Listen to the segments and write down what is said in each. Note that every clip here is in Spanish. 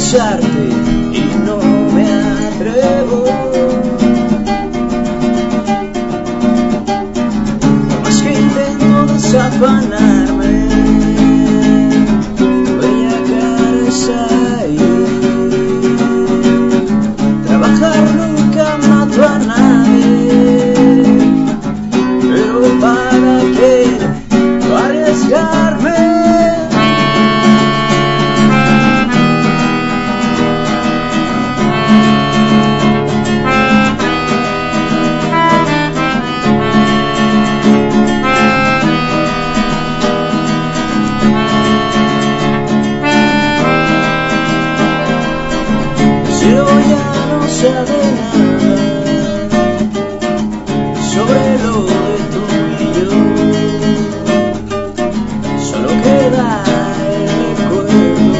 besarte y no me atrevo. Por más que intento desafanarme, bella cara está ahí. Trabajar nunca mato a nadie, pero ¿para qué no arriesgarme? Pero ya no sabe nada sobre lo de tú y yo. Solo queda el recuerdo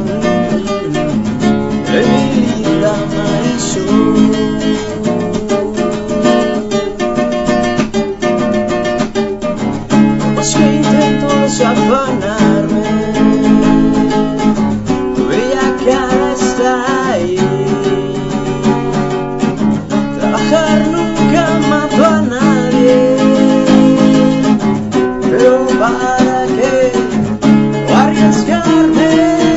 de mi linda Marisol. Pues que intento desafanarme, tu bella cara está ahí. Trabajar nunca mato a nadie, pero ¿para qué no arriesgarme?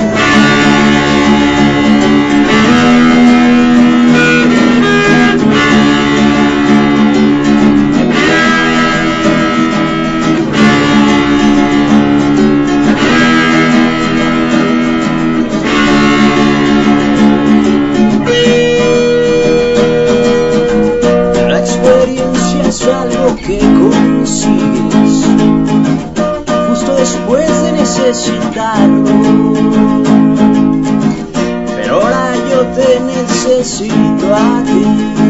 Es algo que consigues justo después de necesitarlo, pero ahora yo te necesito a ti.